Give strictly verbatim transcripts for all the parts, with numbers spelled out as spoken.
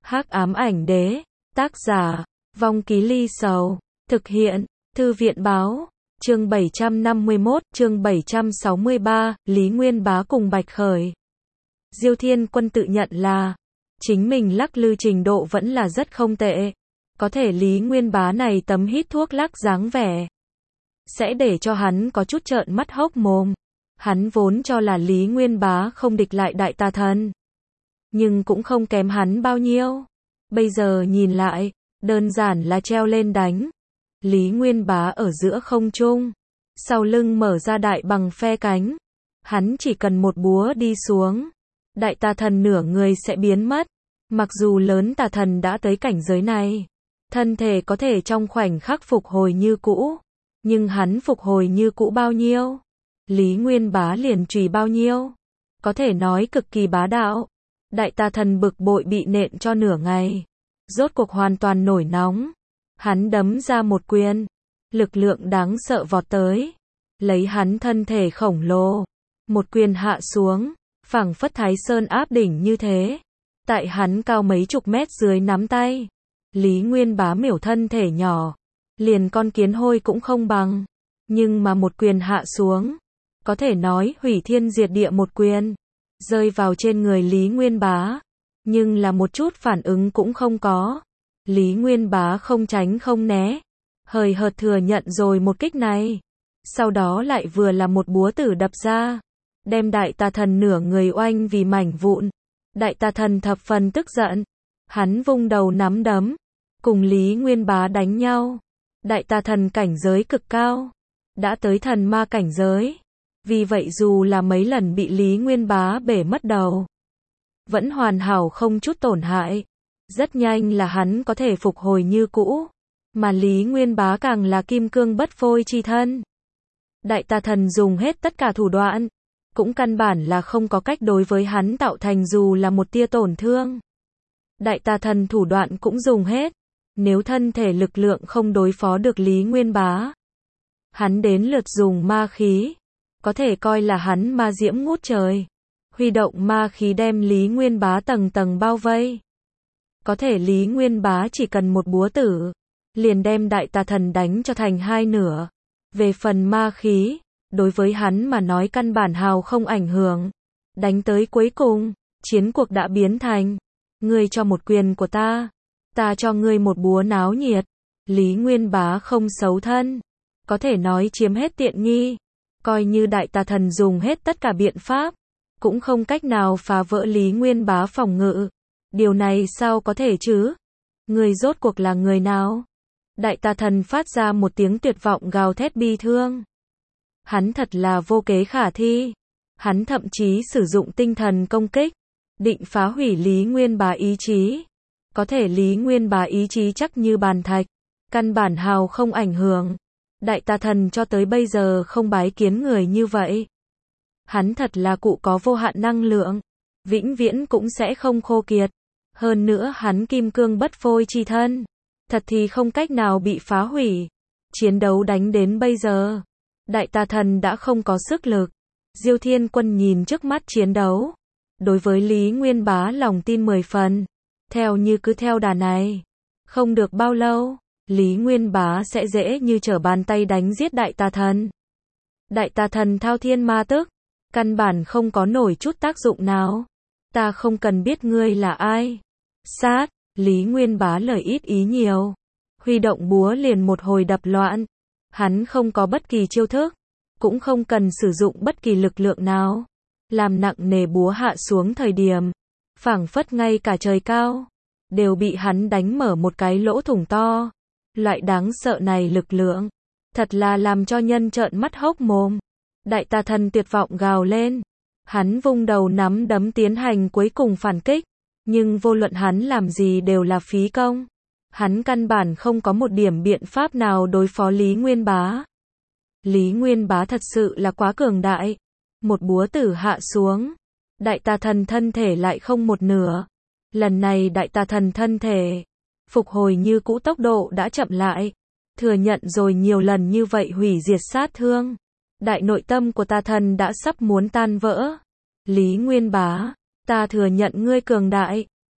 Hắc ám ảnh đế, tác giả, Vong Ký Ly Sầu, thực hiện, Thư viện báo, chương bảy trăm năm mươi mốt, chương bảy trăm sáu mươi ba, Lý Nguyên Bá cùng Bạch Khởi. Diêu Thiên Quân tự nhận là, chính mình lắc lư trình độ vẫn là rất không tệ. Có thể Lý Nguyên Bá này tấm hít thuốc lắc dáng vẻ, sẽ để cho hắn có chút trợn mắt hốc mồm. Hắn vốn cho là Lý Nguyên Bá không địch lại Đại Tà Thần, nhưng cũng không kém hắn bao nhiêu. Bây giờ nhìn lại, đơn giản là treo lên đánh. Lý Nguyên Bá ở giữa không trung, sau lưng mở ra đại bằng phe cánh. Hắn chỉ cần một búa đi xuống, Đại Tà Thần nửa người sẽ biến mất. Mặc dù lớn tà thần đã tới cảnh giới này, thân thể có thể trong khoảnh khắc phục hồi như cũ, nhưng hắn phục hồi như cũ bao nhiêu, Lý Nguyên Bá liền trùy bao nhiêu. Có thể nói cực kỳ bá đạo. Đại Tà Thần bực bội bị nện cho nửa ngày, rốt cuộc hoàn toàn nổi nóng. Hắn đấm ra một quyền, lực lượng đáng sợ vọt tới, lấy hắn thân thể khổng lồ, một quyền hạ xuống, phảng phất Thái Sơn áp đỉnh như thế. Tại hắn cao mấy chục mét dưới nắm tay, Lý Nguyên Bá miểu thân thể nhỏ, liền con kiến hôi cũng không bằng. Nhưng mà một quyền hạ xuống, có thể nói hủy thiên diệt địa một quyền, rơi vào trên người Lý Nguyên Bá, nhưng là một chút phản ứng cũng không có. Lý Nguyên Bá không tránh không né, hời hợt thừa nhận rồi một kích này, sau đó lại vừa là một búa tử đập ra, đem Đại Tà Thần nửa người oanh vì mảnh vụn. Đại Tà Thần thập phần tức giận, hắn vung đầu nắm đấm, cùng Lý Nguyên Bá đánh nhau. Đại Tà Thần cảnh giới cực cao, đã tới thần ma cảnh giới, vì vậy dù là mấy lần bị Lý Nguyên Bá bể mất đầu, vẫn hoàn hảo không chút tổn hại. Rất nhanh là hắn có thể phục hồi như cũ, mà Lý Nguyên Bá càng là kim cương bất phôi chi thân. Đại Tà Thần dùng hết tất cả thủ đoạn, cũng căn bản là không có cách đối với hắn tạo thành dù là một tia tổn thương. Đại Tà Thần thủ đoạn cũng dùng hết, nếu thân thể lực lượng không đối phó được Lý Nguyên Bá, hắn đến lượt dùng ma khí, có thể coi là hắn ma diễm ngút trời, huy động ma khí đem Lý Nguyên Bá tầng tầng bao vây. Có thể Lý Nguyên Bá chỉ cần một búa tử, liền đem Đại Tà Thần đánh cho thành hai nửa. Về phần ma khí, đối với hắn mà nói căn bản hào không ảnh hưởng. Đánh tới cuối cùng, chiến cuộc đã biến thành, ngươi cho một quyền của ta, ta cho ngươi một búa náo nhiệt. Lý Nguyên Bá không xấu thân, có thể nói chiếm hết tiện nghi, coi như Đại Tà Thần dùng hết tất cả biện pháp, cũng không cách nào phá vỡ Lý Nguyên Bá phòng ngự. Điều này sao có thể chứ? Người rốt cuộc là người nào? Đại Tà Thần phát ra một tiếng tuyệt vọng gào thét bi thương. Hắn thật là vô kế khả thi. Hắn thậm chí sử dụng tinh thần công kích, định phá hủy Lý Nguyên Bá ý chí. Có thể Lý Nguyên Bá ý chí chắc như bàn thạch, căn bản hào không ảnh hưởng. Đại Tà Thần cho tới bây giờ không bái kiến người như vậy. Hắn thật là cụ có vô hạn năng lượng, vĩnh viễn cũng sẽ không khô kiệt. Hơn nữa hắn kim cương bất phôi chi thân, thật thì không cách nào bị phá hủy. Chiến đấu đánh đến bây giờ, Đại Tà Thần đã không có sức lực. Diêu Thiên Quân nhìn trước mắt chiến đấu, đối với Lý Nguyên Bá lòng tin mười phần. Theo như cứ theo đà này, không được bao lâu, Lý Nguyên Bá sẽ dễ như trở bàn tay đánh giết Đại Tà Thần. Đại Tà Thần thao thiên ma tức, căn bản không có nổi chút tác dụng nào. Ta không cần biết ngươi là ai. Sát, Lý Nguyên Bá lời ít ý nhiều, huy động búa liền một hồi đập loạn. Hắn không có bất kỳ chiêu thức, cũng không cần sử dụng bất kỳ lực lượng nào. Làm nặng nề búa hạ xuống thời điểm, phảng phất ngay cả trời cao đều bị hắn đánh mở một cái lỗ thủng to. Loại đáng sợ này lực lượng, thật là làm cho nhân trợn mắt hốc mồm. Đại Tà Thần tuyệt vọng gào lên, hắn vung đầu nắm đấm tiến hành cuối cùng phản kích, nhưng vô luận hắn làm gì đều là phí công. Hắn căn bản không có một điểm biện pháp nào đối phó Lý Nguyên Bá. Lý Nguyên Bá thật sự là quá cường đại. Một búa tử hạ xuống, Đại Tà Thần thân thể lại không một nửa. Lần này Đại Tà Thần thân thể phục hồi như cũ, tốc độ đã chậm lại. Thừa nhận rồi nhiều lần như vậy hủy diệt sát thương, đại nội tâm của Tà Thần đã sắp muốn tan vỡ. Lý Nguyên Bá, ta thừa nhận ngươi cường đại,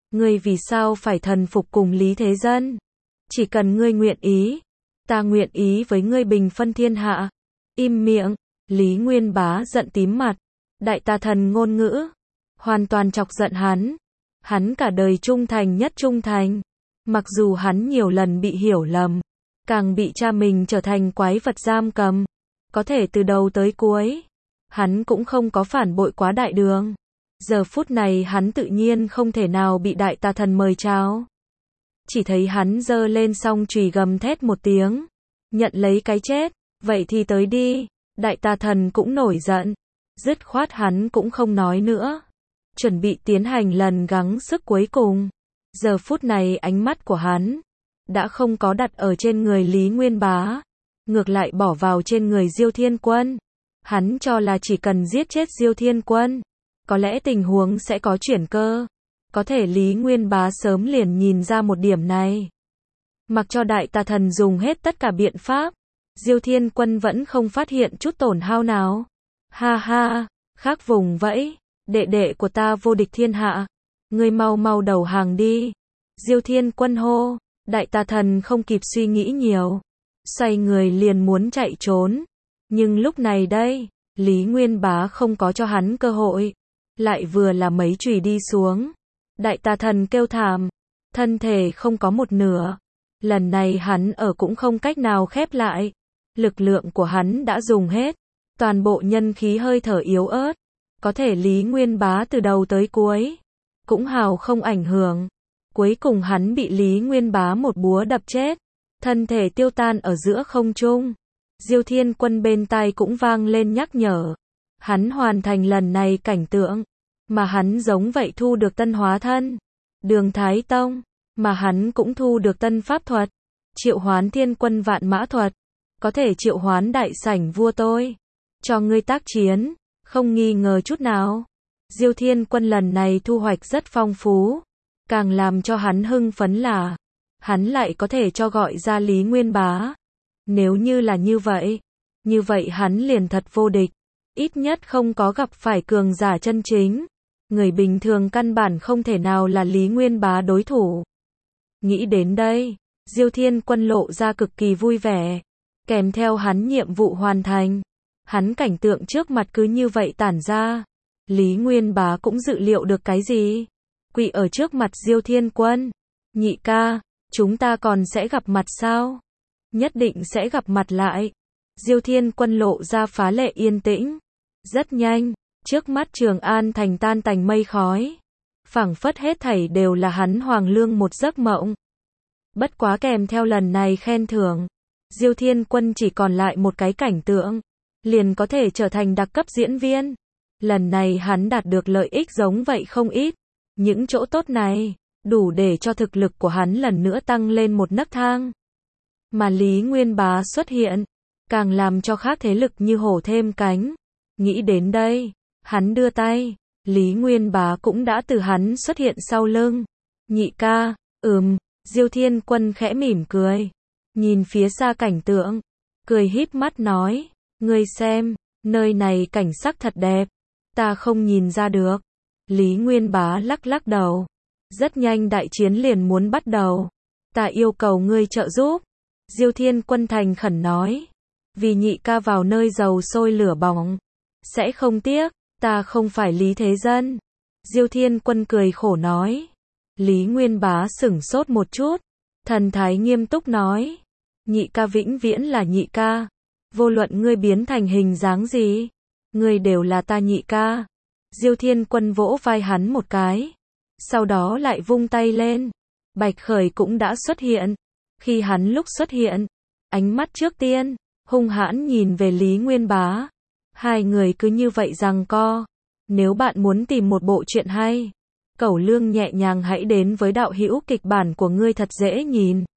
Ngươi vì sao phải thần phục cùng Lý Thế Dân? Chỉ cần ngươi nguyện ý, ta nguyện ý với ngươi bình phân thiên hạ. Im miệng, Lý Nguyên Bá giận tím mặt. Đại tà thần ngôn ngữ, hoàn toàn chọc giận hắn. Hắn cả đời trung thành nhất trung thành. Mặc dù hắn nhiều lần bị hiểu lầm, càng bị cha mình trở thành quái vật giam cầm. Có thể từ đầu tới cuối, hắn cũng không có phản bội quá đại đường. Giờ phút này hắn tự nhiên không thể nào bị đại tà thần mời chào. Chỉ thấy hắn giơ lên song chùy gầm thét một tiếng. Nhận lấy cái chết, vậy thì tới đi. Đại tà thần cũng nổi giận. Dứt khoát hắn cũng không nói nữa. Chuẩn bị tiến hành lần gắng sức cuối cùng. Giờ phút này ánh mắt của hắn đã không có đặt ở trên người Lý Nguyên Bá, ngược lại bỏ vào trên người Diêu Thiên Quân. Hắn cho là chỉ cần giết chết Diêu Thiên Quân, có lẽ tình huống sẽ có chuyển cơ. Có thể Lý Nguyên Bá sớm liền nhìn ra một điểm này. Mặc cho đại tà thần dùng hết tất cả biện pháp, Diêu Thiên Quân vẫn không phát hiện chút tổn hao nào. Ha ha, khác vùng vẫy, đệ đệ của ta vô địch thiên hạ. Ngươi mau mau đầu hàng đi. Diêu Thiên Quân hô. Đại tà thần không kịp suy nghĩ nhiều, xoay người liền muốn chạy trốn. Nhưng lúc này đây, Lý Nguyên Bá không có cho hắn cơ hội. Lại vừa là mấy chùy đi xuống. Đại tà thần kêu thảm, thân thể không có một nửa. Lần này hắn ở cũng không cách nào khép lại. Lực lượng của hắn đã dùng hết. Toàn bộ nhân khí hơi thở yếu ớt. Có thể Lý Nguyên Bá từ đầu tới cuối cũng hào không ảnh hưởng. Cuối cùng hắn bị Lý Nguyên Bá một búa đập chết. Thân thể tiêu tan ở giữa không trung. Diêu Thiên Quân bên tai cũng vang lên nhắc nhở. Hắn hoàn thành lần này cảnh tượng. Mà hắn giống vậy thu được tân hóa thân. Đường Thái Tông. Mà hắn cũng thu được tân pháp thuật. Triệu hoán thiên quân vạn mã thuật. Có thể triệu hoán đại sảnh vua tôi. Cho ngươi tác chiến. Không nghi ngờ chút nào. Diêu Thiên Quân lần này thu hoạch rất phong phú. Càng làm cho hắn hưng phấn là hắn lại có thể cho gọi ra Lý Nguyên Bá. Nếu như là như vậy, như vậy hắn liền thật vô địch. Ít nhất không có gặp phải cường giả chân chính. Người bình thường căn bản không thể nào là Lý Nguyên Bá đối thủ. Nghĩ đến đây, Diêu Thiên Quân lộ ra cực kỳ vui vẻ. Kèm theo hắn nhiệm vụ hoàn thành. Hắn cảnh tượng trước mặt cứ như vậy tản ra. Lý Nguyên Bá cũng dự liệu được cái gì? Quỳ ở trước mặt Diêu Thiên Quân. Nhị ca, chúng ta còn sẽ gặp mặt sao? Nhất định sẽ gặp mặt lại. Diêu Thiên Quân lộ ra phá lệ yên tĩnh. Rất nhanh, trước mắt Trường An thành tan tành mây khói. Phảng phất hết thảy đều là hắn hoàng lương một giấc mộng. Bất quá kèm theo lần này khen thưởng, Diêu Thiên Quân chỉ còn lại một cái cảnh tượng, liền có thể trở thành đặc cấp diễn viên. Lần này hắn đạt được lợi ích giống vậy không ít. Những chỗ tốt này, đủ để cho thực lực của hắn lần nữa tăng lên một nấc thang. Mà Lý Nguyên Bá xuất hiện, càng làm cho khác thế lực như hổ thêm cánh. Nghĩ đến đây, hắn đưa tay, Lý Nguyên Bá cũng đã từ hắn xuất hiện sau lưng. Nhị ca, ừm, Diêu Thiên Quân khẽ mỉm cười. Nhìn phía xa cảnh tượng, cười híp mắt nói, ngươi xem, nơi này cảnh sắc thật đẹp. Ta không nhìn ra được. Lý Nguyên Bá lắc lắc đầu. Rất nhanh đại chiến liền muốn bắt đầu. Ta yêu cầu ngươi trợ giúp. Diêu Thiên Quân thành khẩn nói. Vì nhị ca vào nơi dầu sôi lửa bỏng. Sẽ không tiếc. Ta không phải Lý Thế Dân. Diêu Thiên Quân cười khổ nói. Lý Nguyên Bá sửng sốt một chút. Thần thái nghiêm túc nói. Nhị ca vĩnh viễn là nhị ca. Vô luận ngươi biến thành hình dáng gì, ngươi đều là ta nhị ca. Diêu Thiên Quân vỗ vai hắn một cái. Sau đó lại vung tay lên. Bạch Khởi cũng đã xuất hiện. Khi hắn lúc xuất hiện, ánh mắt trước tiên, hung hãn nhìn về Lý Nguyên Bá. Hai người cứ như vậy giằng co. Nếu bạn muốn tìm một bộ truyện hay, Cẩu Lương nhẹ nhàng hãy đến với đạo hữu kịch bản của ngươi thật dễ nhìn.